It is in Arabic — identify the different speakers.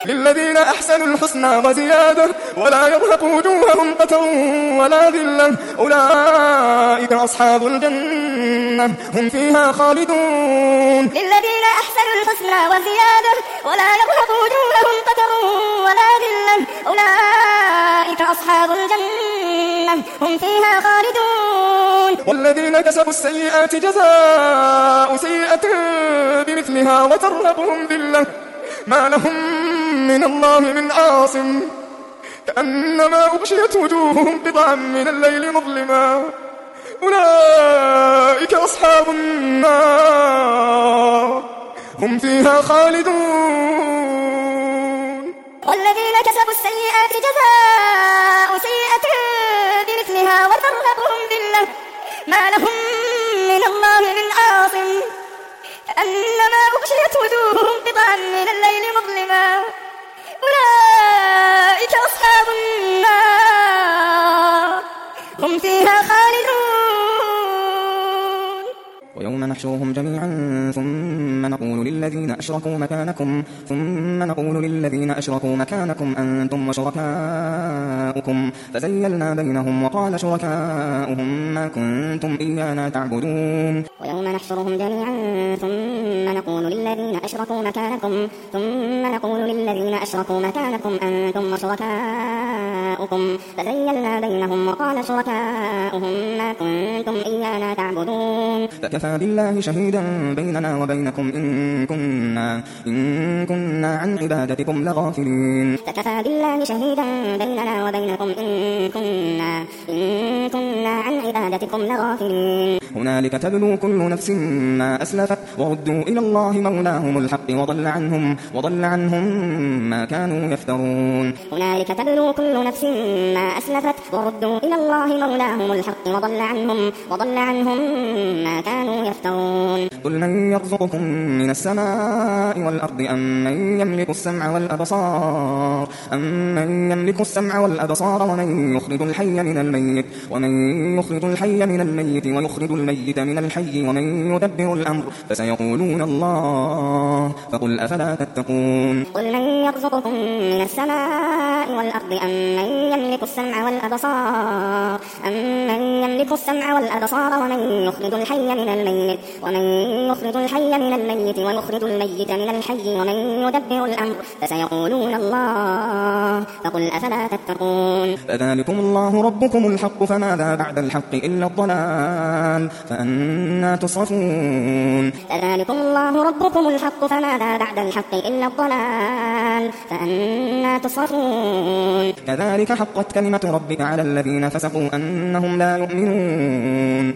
Speaker 1: للذين أحسنوا الحسنى وزيادة ولا يرهق وجوههم قتر ولا ذلة أولئك أصحاب الجنة هم فيها خالدون.
Speaker 2: للذين أحسنوا الحسنى وزيادة ولا يرهق وجوههم قتر ولا ذلة أولئك أصحاب الجنة هم فيها خالدون.
Speaker 1: والذين كسبوا السيئات جزاء سيئة بمثلها وترهقهم ذلة ما لهم من الله من عاصم كأنما أغشيت وجوههم قطعا من الليل مظلما أولئك أصحاب النار هم فيها خالدون.
Speaker 2: والذين كسبوا السيئات جزاء سيئة بمثلها وترهقهم ذلة ما لهم من الله من عاصم كأنما أغشيت وجوههم قطعا من الليل مظلما أولئك أصحاب النار هم فيها خالدون.
Speaker 3: ويوم نحشرهم جميعا ثم نقول للذين أشركوا مكانكم أنتم وشركاؤكم فزيلنا بينهم وقال شركاؤهم ما كنتم إيانا تعبدون.
Speaker 2: ويوم نحشرهم جميعا ثم نقول للذين أشركوا مكانكم أنتم وشركاؤكم فزيلنا بينهم وقال شركاؤهم ما كنتم إيانا تعبدون.
Speaker 3: فكفى بالله شهيدا بيننا وبينكم إن كنا عن عبادتكم لغافلين.
Speaker 2: فكفى بالله شهيدا بيننا وبينكم إن كنا عن عبادتكم لغافلين.
Speaker 3: هنالك تبلو كل نفس ما أسلفت وردوا إلى الله مولاهم الحق وضل عنهم ما كانوا يفترون.
Speaker 2: هنالك تبلو كل نفس ما أسلفت وردوا إلى الله مولاهم الحق وضل عنهم ما كانوا يفترون.
Speaker 3: قل من يرزقكم من السماء والأرض أم من يملك السمع والأبصار ومن يخرج الحي من الميت ويخرج الميت من الحي ومن يدبر الأمر فسيقولون الله فقل أفلا تتقون.
Speaker 2: قل من يرزقكم من السماء والأرض أم من يملك السمع والأبصار ومن يخرج الحي من الميت ويخرج الميت من الحي ومن يدبر الأمر فسيقولون الله فقل أفلا تتقون.
Speaker 3: فذلكم الله ربكم الحق فماذا بعد الحق إلا الضلال فأنى تصرفون.
Speaker 2: فذلكم الله ربكم الحق فماذا بعد الحق إلا الضلال فأنى تصرفون.
Speaker 3: كذلك حقت كلمة ربك على الذين فسقوا أنهم لا يؤمنون.